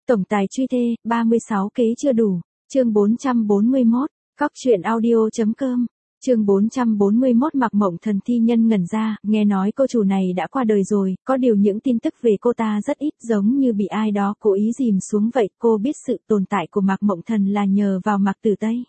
Tổng tài truy thê, 36 kế chưa đủ. Chương 441, Cóc truyện audio.com. Chương 441 Mạc Mộng Thần thi nhân ngẩn ra, nghe nói cô chủ này đã qua đời rồi, có điều những tin tức về cô ta rất ít, giống như bị ai đó cố ý dìm xuống vậy. Cô biết sự tồn tại của Mạc Mộng Thần là nhờ vào Mạc Tử Tây.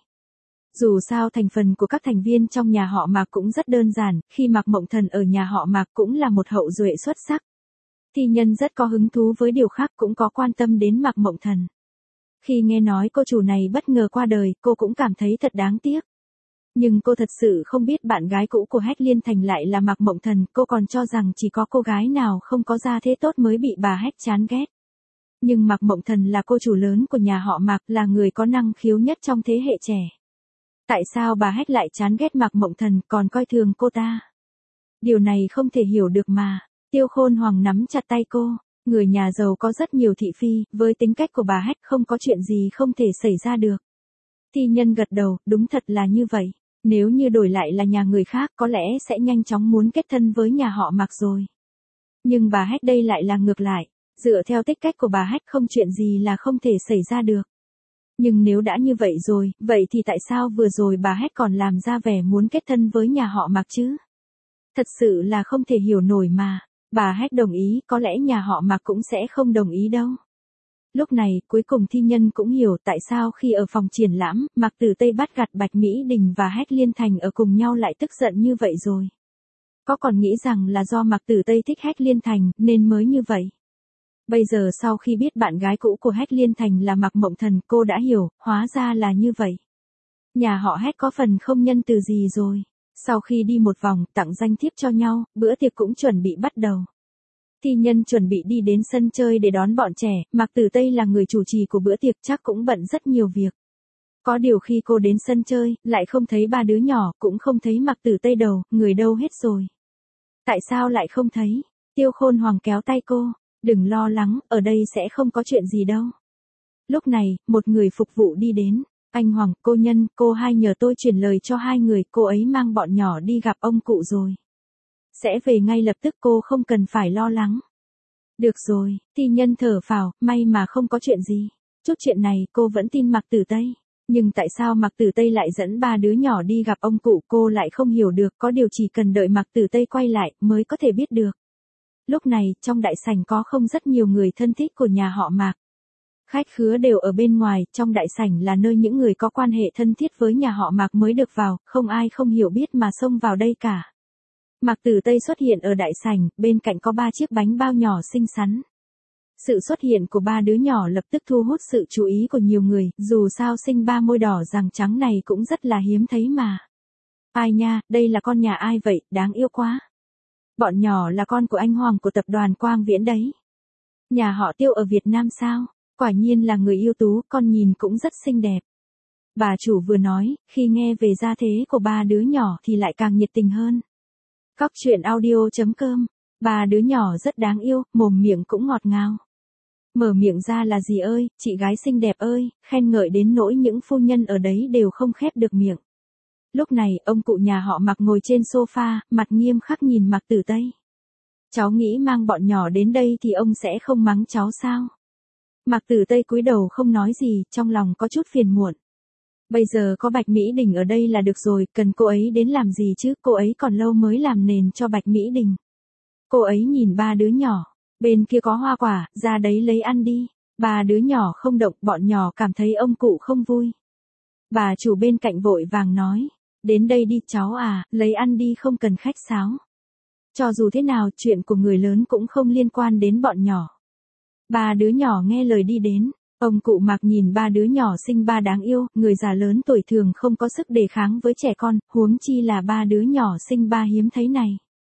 Dù sao thành phần của các thành viên trong nhà họ Mạc cũng rất đơn giản, khi Mạc Mộng Thần ở nhà họ Mạc cũng là một hậu duệ xuất sắc. Thi nhân rất có hứng thú với điều khác, cũng có quan tâm đến Mạc Mộng Thần. Khi nghe nói cô chủ này bất ngờ qua đời, cô cũng cảm thấy thật đáng tiếc. Nhưng cô thật sự không biết bạn gái cũ của Hách Liên Thành lại là Mạc Mộng Thần, cô còn cho rằng chỉ có cô gái nào không có gia thế tốt mới bị bà Hách chán ghét. Nhưng Mạc Mộng Thần là cô chủ lớn của nhà họ Mạc, là người có năng khiếu nhất trong thế hệ trẻ. Tại sao bà Hách lại chán ghét Mạc Mộng Thần, còn coi thường cô ta? Điều này không thể hiểu được mà. Tiêu Khôn Hoàng nắm chặt tay cô. Người nhà giàu có rất nhiều thị phi, với tính cách của bà Hách không có chuyện gì không thể xảy ra được. Thi nhân gật đầu, đúng thật là như vậy. Nếu như đổi lại là nhà người khác có lẽ sẽ nhanh chóng muốn kết thân với nhà họ Mạc rồi. Nhưng bà Hách đây lại là ngược lại. Dựa theo tính cách của bà Hách không chuyện gì là không thể xảy ra được. Nhưng nếu đã như vậy rồi, vậy thì tại sao vừa rồi bà Hách còn làm ra vẻ muốn kết thân với nhà họ Mạc chứ? Thật sự là không thể hiểu nổi mà. Bà Hách đồng ý, có lẽ nhà họ Mạc cũng sẽ không đồng ý đâu. Lúc này, cuối cùng thi nhân cũng hiểu tại sao khi ở phòng triển lãm, Mạc Tử Tây bắt gặp Bạch Mỹ Đình và Hách Liên Thành ở cùng nhau lại tức giận như vậy rồi. Có còn nghĩ rằng là do Mạc Tử Tây thích Hách Liên Thành, nên mới như vậy. Bây giờ sau khi biết bạn gái cũ của Hách Liên Thành là Mạc Mộng Thần, cô đã hiểu, hóa ra là như vậy. Nhà họ Hách có phần không nhân từ gì rồi. Sau khi đi một vòng, tặng danh thiếp cho nhau, bữa tiệc cũng chuẩn bị bắt đầu. Thi nhân chuẩn bị đi đến sân chơi để đón bọn trẻ, Mạc Tử Tây là người chủ trì của bữa tiệc chắc cũng bận rất nhiều việc. Có điều khi cô đến sân chơi, lại không thấy ba đứa nhỏ, cũng không thấy Mạc Tử Tây đâu, người đâu hết rồi. Tại sao lại không thấy? Tiêu Khôn Hoàng kéo tay cô, đừng lo lắng, ở đây sẽ không có chuyện gì đâu. Lúc này, một người phục vụ đi đến. Anh Hoàng, cô Nhân, cô hai nhờ tôi chuyển lời cho hai người, cô ấy mang bọn nhỏ đi gặp ông cụ rồi. Sẽ về ngay lập tức, cô không cần phải lo lắng. Được rồi, thi nhân thở phào, may mà không có chuyện gì. Chút chuyện này cô vẫn tin Mạc Tử Tây. Nhưng tại sao Mạc Tử Tây lại dẫn ba đứa nhỏ đi gặp ông cụ, cô lại không hiểu được, có điều chỉ cần đợi Mạc Tử Tây quay lại mới có thể biết được. Lúc này, trong đại sảnh có không rất nhiều người thân thích của nhà họ Mạc. Khách khứa đều ở bên ngoài, trong đại sảnh là nơi những người có quan hệ thân thiết với nhà họ Mạc mới được vào, không ai không hiểu biết mà xông vào đây cả. Mạc Tử Tây xuất hiện ở đại sảnh, bên cạnh có 3 chiếc bánh bao nhỏ xinh xắn. Sự xuất hiện của ba đứa nhỏ lập tức thu hút sự chú ý của nhiều người, dù sao sinh ba môi đỏ răng trắng này cũng rất là hiếm thấy mà. Ai nha, đây là con nhà ai vậy, đáng yêu quá. Bọn nhỏ là con của anh Hoàng của tập đoàn Quang Viễn đấy. Nhà họ Tiêu ở Việt Nam sao? Quả nhiên là người ưu tú, con nhìn cũng rất xinh đẹp. Bà chủ vừa nói, khi nghe về gia thế của ba đứa nhỏ thì lại càng nhiệt tình hơn. Cóc truyện audio.com. Ba đứa nhỏ rất đáng yêu, mồm miệng cũng ngọt ngào. Mở miệng ra là gì ơi, chị gái xinh đẹp ơi, khen ngợi đến nỗi những phu nhân ở đấy đều không khép được miệng. Lúc này, ông cụ nhà họ Mạc ngồi trên sofa, mặt nghiêm khắc nhìn Mạc Tử Tây. Cháu nghĩ mang bọn nhỏ đến đây thì ông sẽ không mắng cháu sao? Mạc Tử Tây cúi đầu không nói gì, trong lòng có chút phiền muộn. Bây giờ có Bạch Mỹ Đình ở đây là được rồi, cần cô ấy đến làm gì chứ, cô ấy còn lâu mới làm nền cho Bạch Mỹ Đình. Cô ấy nhìn ba đứa nhỏ, bên kia có hoa quả, ra đấy lấy ăn đi. Ba đứa nhỏ không động, bọn nhỏ cảm thấy ông cụ không vui. Bà chủ bên cạnh vội vàng nói, đến đây đi cháu à, lấy ăn đi không cần khách sáo. Cho dù thế nào, chuyện của người lớn cũng không liên quan đến bọn nhỏ. Ba đứa nhỏ nghe lời đi đến. Ông cụ Mạc nhìn ba đứa nhỏ xinh ba đáng yêu, người già lớn tuổi thường không có sức đề kháng với trẻ con, huống chi là ba đứa nhỏ xinh ba hiếm thấy này.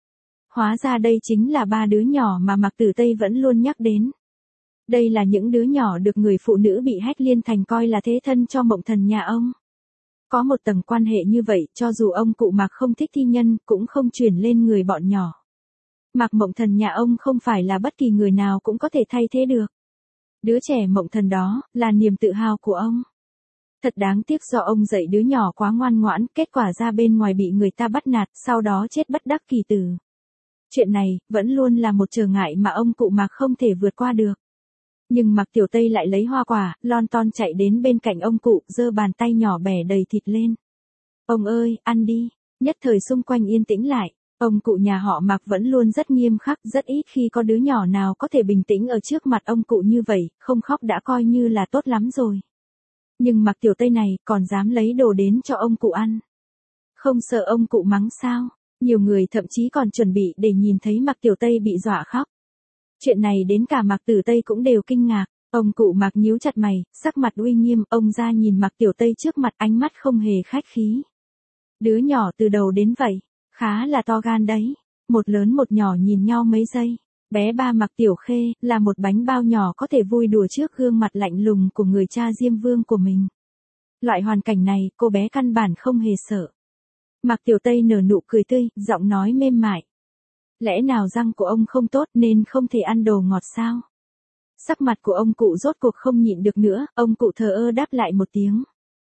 Hóa ra đây chính là ba đứa nhỏ mà Mạc Tử Tây vẫn luôn nhắc đến. Đây là những đứa nhỏ được người phụ nữ bị Hách Liên Thành coi là thế thân cho Mộng Thần nhà ông. Có một tầng quan hệ như vậy, cho dù ông cụ Mạc không thích thi nhân, cũng không chuyển lên người bọn nhỏ. Mạc Mộng Thần nhà ông không phải là bất kỳ người nào cũng có thể thay thế được. Đứa trẻ Mộng Thần đó, là niềm tự hào của ông. Thật đáng tiếc do ông dạy đứa nhỏ quá ngoan ngoãn, kết quả ra bên ngoài bị người ta bắt nạt, sau đó chết bất đắc kỳ tử. Chuyện này, vẫn luôn là một trở ngại mà ông cụ Mạc không thể vượt qua được. Nhưng Mạc Tiểu Tây lại lấy hoa quả, lon ton chạy đến bên cạnh ông cụ, giơ bàn tay nhỏ bẻ đầy thịt lên. Ông ơi, ăn đi. Nhất thời xung quanh yên tĩnh lại. Ông cụ nhà họ Mạc vẫn luôn rất nghiêm khắc, rất ít khi có đứa nhỏ nào có thể bình tĩnh ở trước mặt ông cụ như vậy, không khóc đã coi như là tốt lắm rồi. Nhưng Mạc Tiểu Tây này còn dám lấy đồ đến cho ông cụ ăn. Không sợ ông cụ mắng sao? Nhiều người thậm chí còn chuẩn bị để nhìn thấy Mạc Tiểu Tây bị dọa khóc. Chuyện này đến cả Mạc Tử Tây cũng đều kinh ngạc. Ông cụ Mạc nhíu chặt mày, sắc mặt uy nghiêm, ông ra nhìn Mạc Tiểu Tây trước mặt, ánh mắt không hề khách khí. Đứa nhỏ từ đầu đến vậy, khá là to gan đấy. Một lớn một nhỏ nhìn nhau mấy giây. Bé ba Mạc Tiểu Khê là một bánh bao nhỏ có thể vui đùa trước gương mặt lạnh lùng của người cha Diêm Vương của mình. Loại hoàn cảnh này, cô bé căn bản không hề sợ. Mạc Tiểu Tây nở nụ cười tươi, giọng nói mềm mại. Lẽ nào răng của ông không tốt nên không thể ăn đồ ngọt sao? Sắc mặt của ông cụ rốt cuộc không nhịn được nữa, ông cụ thờ ơ đáp lại một tiếng.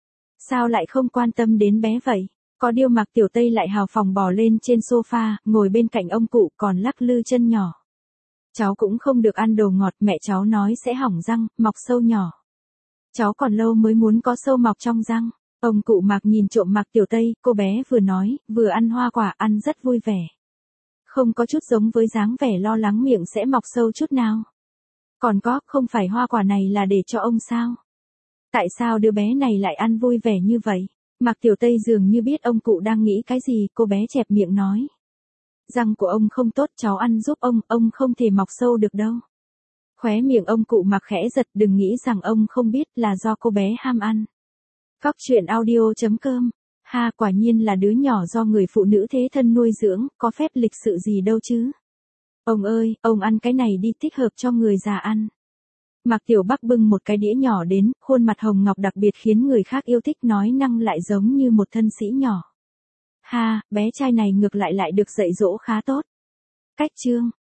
Sao lại không quan tâm đến bé vậy? Có điều Mạc Tiểu Tây lại hào phóng bò lên trên sofa, ngồi bên cạnh ông cụ còn lắc lư chân nhỏ. Cháu cũng không được ăn đồ ngọt, mẹ cháu nói sẽ hỏng răng, mọc sâu nhỏ. Cháu còn lâu mới muốn có sâu mọc trong răng. Ông cụ Mạc nhìn trộm Mạc Tiểu Tây, cô bé vừa nói, vừa ăn hoa quả, ăn rất vui vẻ. Không có chút giống với dáng vẻ lo lắng miệng sẽ mọc sâu chút nào. Còn có, không phải hoa quả này là để cho ông sao? Tại sao đứa bé này lại ăn vui vẻ như vậy? Mạc Tiểu Tây dường như biết ông cụ đang nghĩ cái gì, cô bé chẹp miệng nói. Răng của ông không tốt, cháu ăn giúp ông không thể mọc sâu được đâu. Khóe miệng ông cụ Mạc khẽ giật, đừng nghĩ rằng ông không biết là do cô bé ham ăn. Cóc truyện audio.com. Ha, quả nhiên là đứa nhỏ do người phụ nữ thế thân nuôi dưỡng, có phép lịch sự gì đâu chứ. Ông ơi, ông ăn cái này đi, thích hợp cho người già ăn. Mạc Tiểu Bắc bưng một cái đĩa nhỏ đến, khuôn mặt hồng ngọc đặc biệt khiến người khác yêu thích, nói năng lại giống như một thân sĩ nhỏ. Ha, bé trai này ngược lại được dạy dỗ khá tốt. Cách chương.